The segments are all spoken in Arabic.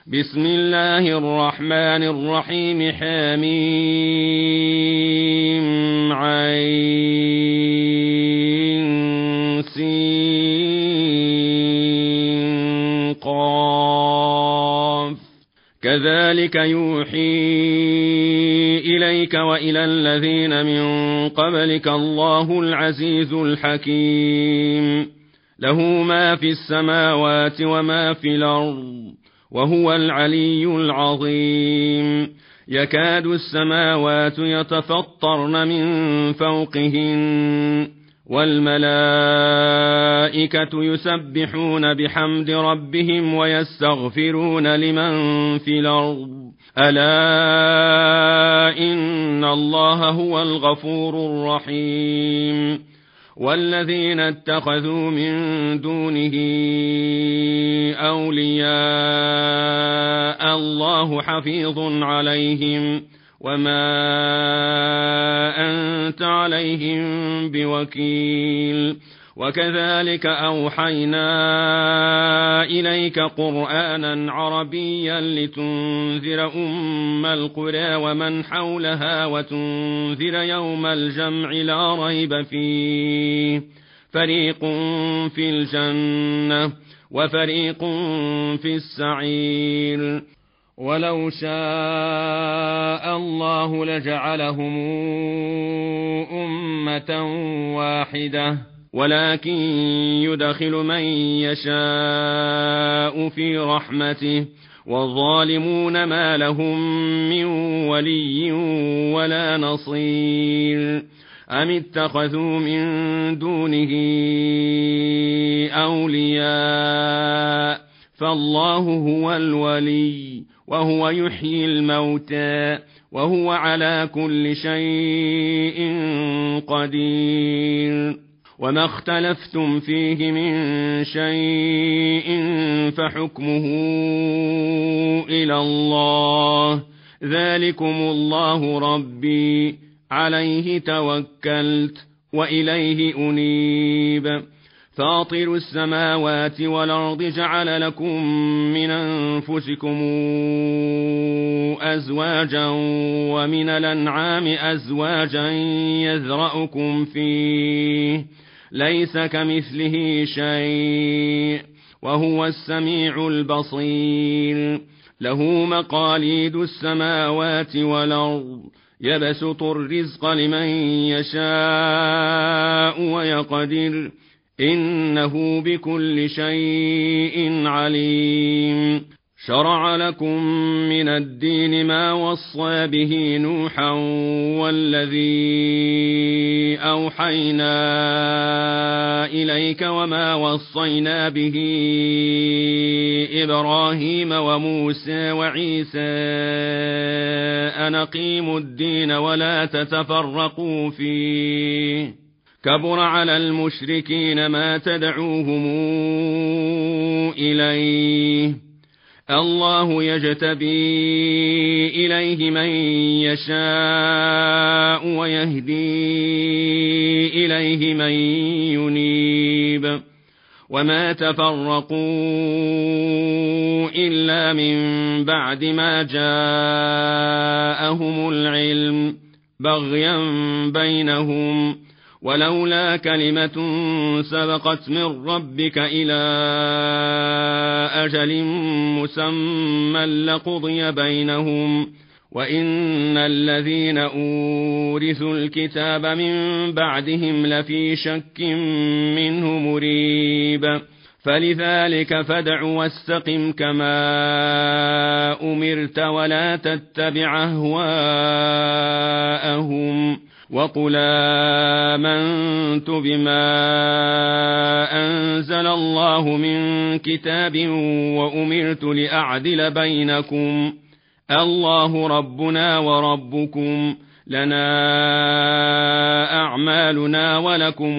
بسم الله الرحمن الرحيم حميم عين سين قاف كذلك يوحي إليك وإلى الذين من قبلك الله العزيز الحكيم له ما في السماوات وما في الأرض وهو العلي العظيم يكاد السماوات يتفطرن من فوقهن والملائكة يسبحون بحمد ربهم ويستغفرون لمن في الأرض ألا إن الله هو الغفور الرحيم والذين اتخذوا من دونه أولياء الله حفيظ عليهم وما أنت عليهم بوكيل وكذلك أوحينا إليك قرآنا عربيا لتنذر أم القرى ومن حولها وتنذر يوم الجمع لا ريب فيه فريق في الجنة وفريق في السعير ولو شاء الله لجعلهم أمة واحدة ولكن يدخل من يشاء في رحمته والظالمون ما لهم من ولي ولا نصير أم اتخذوا من دونه أولياء فالله هو الولي وهو يحيي الموتى وهو على كل شيء قدير وما اختلفتم فيه من شيء فحكمه إلى الله ذلكم الله ربي عليه توكلت وإليه أنيب فاطر السماوات والأرض جعل لكم من أنفسكم أزواجا ومن الأنعام أزواجا يذرأكم فيه ليس كمثله شيء وهو السميع البصير له مقاليد السماوات والأرض يبسط الرزق لمن يشاء ويقدر إنه بكل شيء عليم شرع لكم من الدين ما وصى به نوحا والذي أوحينا إليك وما وصينا به إبراهيم وموسى وعيسى أن أقيموا الدين ولا تتفرقوا فيه كبر على المشركين ما تدعوهم إليه الله يجتبي إليه من يشاء ويهدي إليه من ينيب وما تفرقوا إلا من بعد ما جاءهم العلم بغيا بينهم ولولا كلمة سبقت من ربك إلى أجل مسمى لقضي بينهم وإن الذين أورثوا الكتاب من بعدهم لفي شك منه مريب فلذلك فادع واستقم كما أمرت ولا تتبع أهواءهم وقل آمنت بما أنزل الله من كتاب وأمرت لأعدل بينكم الله ربنا وربكم لنا أعمالنا ولكم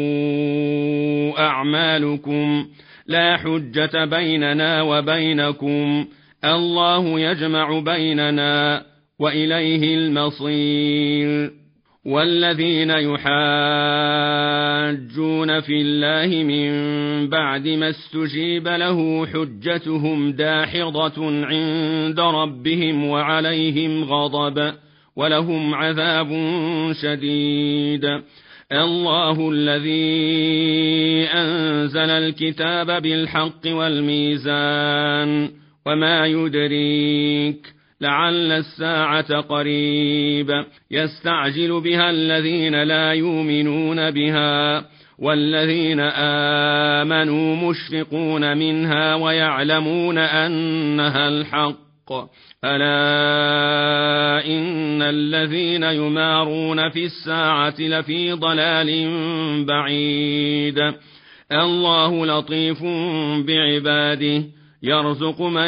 أعمالكم لا حجة بيننا وبينكم الله يجمع بيننا وإليه المصير والذين يحادون يحاجون في الله من بعد ما استجيب له حجتهم داحضة عند ربهم وعليهم غضب ولهم عذاب شديد. الله الذي أنزل الكتاب بالحق والميزان وما يدريك لعل الساعة قريب يستعجل بها الذين لا يؤمنون بها والذين آمنوا مشفقون منها ويعلمون أنها الحق ألا إن الذين يمارون في الساعة لفي ضلال بعيد. الله لطيف بعباده يرزق من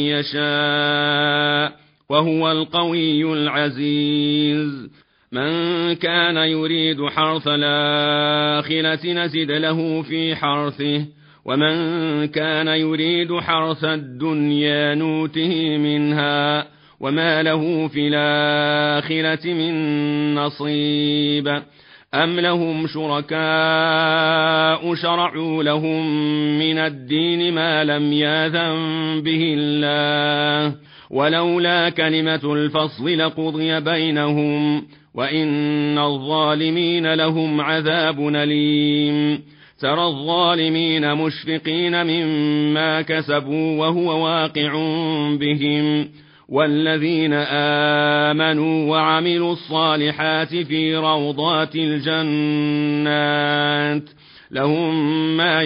يشاء وهو القوي العزيز. من كان يريد حرث الآخرة نزد له في حرثه ومن كان يريد حرث الدنيا نوته منها وما له في الآخرة من نصيب. أم لهم شركاء شرعوا لهم من الدين ما لم يأذن به الله ولولا كلمة الفصل لقضي بينهم وإن الظالمين لهم عذاب أليم. ترى الظالمين مشفقين مما كسبوا وهو واقع بهم والذين آمنوا وعملوا الصالحات في روضات الجنات لهم ما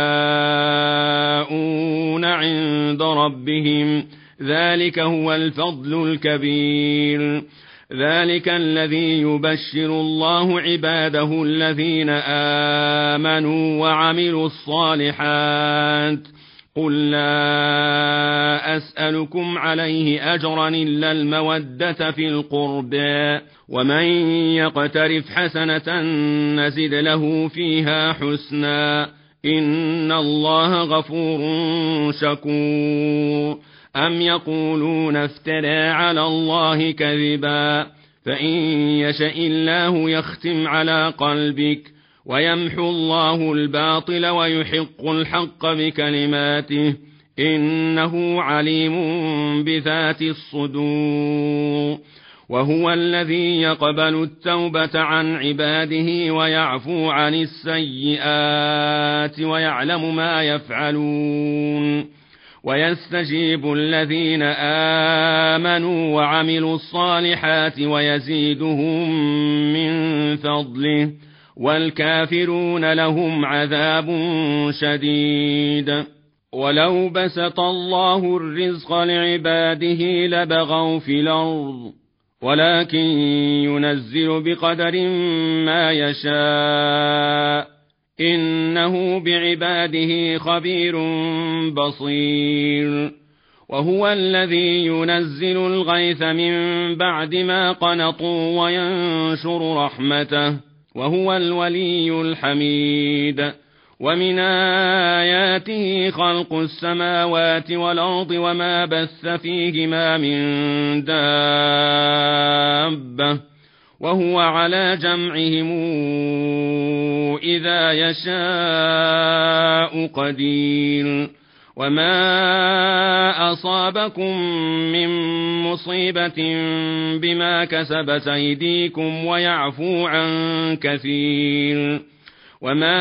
يشاءون عند ربهم ذلك هو الفضل الكبير. ذلك الذي يبشر الله عباده الذين آمنوا وعملوا الصالحات. قل لا أسألكم عليه أجرا إلا المودة في القربى ومن يقترف حسنة نزد له فيها حسنا إن الله غفور شكور. أم يقولون افترى على الله كذبا فإن يشأ الله يختم على قلبك ويمحو الله الباطل ويحق الحق بكلماته إنه عليم بذات الصدور. وهو الذي يقبل التوبة عن عباده ويعفو عن السيئات ويعلم ما يفعلون ويستجيب الذين آمنوا وعملوا الصالحات ويزيدهم من فضله والكافرون لهم عذاب شديد. ولو بسط الله الرزق لعباده لبغوا في الأرض ولكن ينزل بقدر ما يشاء إنه بعباده خبير بصير. وهو الذي ينزل الغيث من بعد ما قنطوا وينشر رحمته وهو الولي الحميد. ومن آياته خلق السماوات والأرض وما بث فيهما من دابة وهو على جمعهم إذا يشاء قدير. وما أصابكم من مصيبة بما كسبت أيديكم ويعفو عن كثير. وما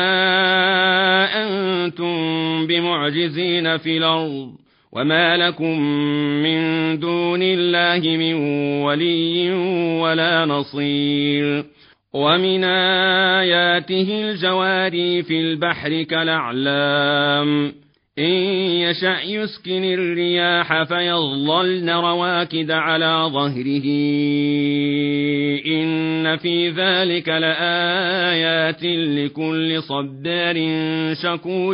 أنتم بمعجزين في الأرض وما لكم من دون الله من ولي ولا نصير. ومن آياته الجواري في البحر كالأعلام إن يشأ يسكن الرياح فيظللن رواكد على ظهره إن في ذلك لآيات لكل صبار شكور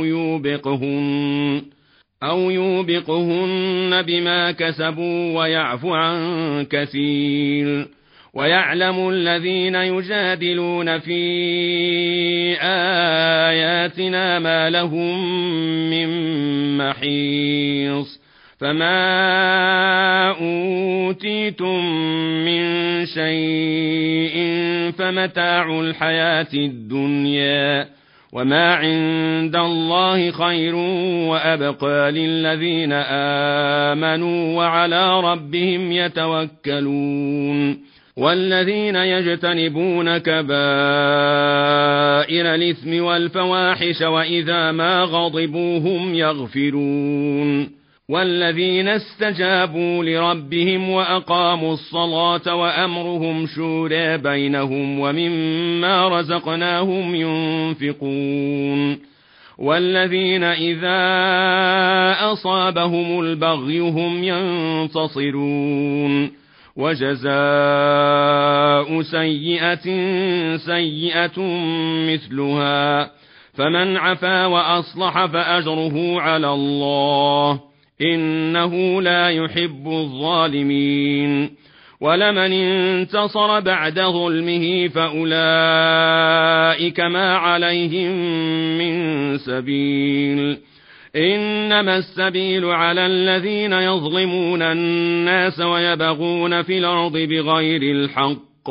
أو يوبقهن بما كسبوا ويعفو عن كثير. ويعلم الذين يجادلون في آياتنا ما لهم من محيص فما أوتيتم من شيء فمتاع الحياة الدنيا وما عند الله خير وأبقى للذين آمنوا وعلى ربهم يتوكلون والذين يجتنبون كبائر الإثم والفواحش وإذا ما غضبوا هم يغفرون والذين استجابوا لربهم وأقاموا الصلاة وأمرهم شورى بينهم ومما رزقناهم ينفقون والذين إذا أصابهم البغي هم ينتصرون وجزاء سيئة سيئة مثلها فمن عفا وأصلح فأجره على الله إنه لا يحب الظالمين ولمن انتصر بعد ظلمه فأولئك ما عليهم من سبيل إنما السبيل على الذين يظلمون الناس ويبغون في الأرض بغير الحق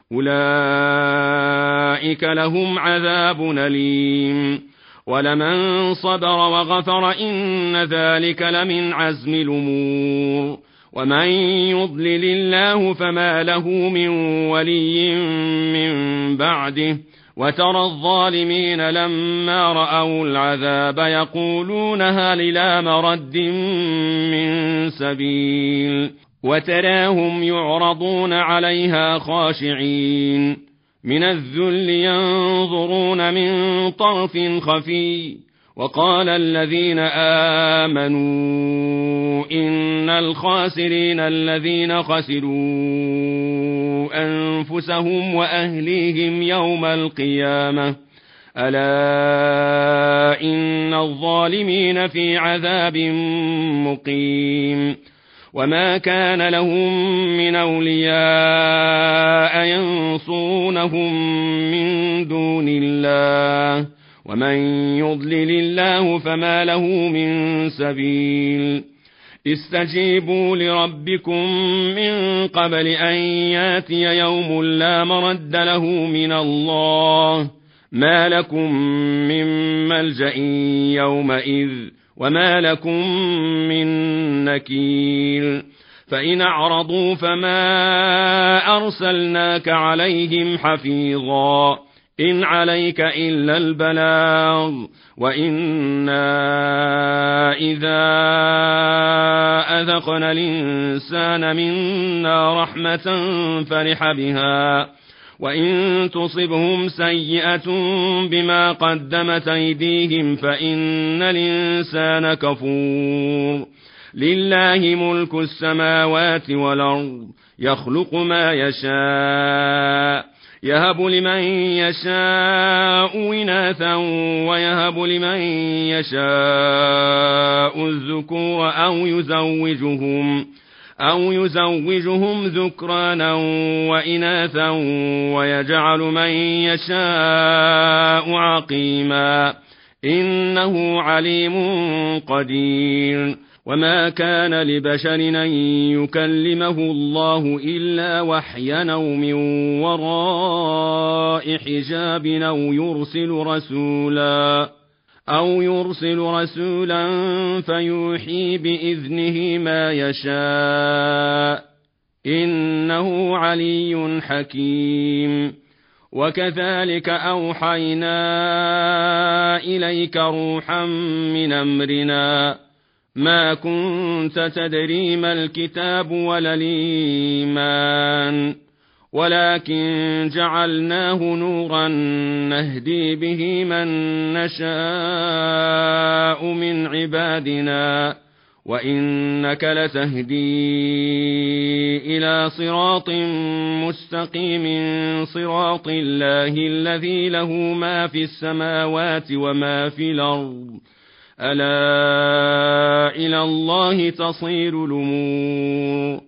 أولئك لهم عذاب أليم ولمن صبر وغفر إن ذلك لمن عزم الأمور ومن يضلل الله فما له من ولي من بعده وترى الظالمين لما رأوا العذاب يقولون هل إلى مرد من سبيل وتراهم يعرضون عليها خاشعين من الذل ينظرون من طرف خفي وقال الذين آمنوا إن الخاسرين الذين خسروا أنفسهم وأهليهم يوم القيامة ألا إن الظالمين في عذاب مقيم وما كان لهم من أولياء ينصرونهم من دون الله ومن يضلل الله فما له من سبيل استجيبوا لربكم من قبل أن ياتي يوم لا مرد له من الله ما لكم من ملجأ يومئذ وما لكم من نكير فإن أعرضوا فما أرسلناك عليهم حفيظا إن عليك إلا البلاغ وإنا إذا أذقنا الإنسان منا رحمة فرح بها وإن تصبهم سيئة بما قدمت أيديهم فإن الإنسان كفور لله ملك السماوات والأرض يخلق ما يشاء يهب لمن يشاء إناثا ويهب لمن يشاء الذكور أو يزوجهم ذكرانا وإناثا ويجعل من يشاء عقيما إنه عليم قدير وما كان لبشر أن يكلمه الله إلا وحيا أو من وراء حجاب أو يرسل رسولا فيوحي بإذنه ما يشاء إنه علي حكيم وكذلك أوحينا إليك روحا من أمرنا ما كنت تدري ما الكتاب ولا الإيمان ولكن جعلناه نورا نهدي به من نشاء من عبادنا وإنك لتهدي إلى صراط مستقيم صراط الله الذي له ما في السماوات وما في الأرض ألا إلى الله تصير الأمور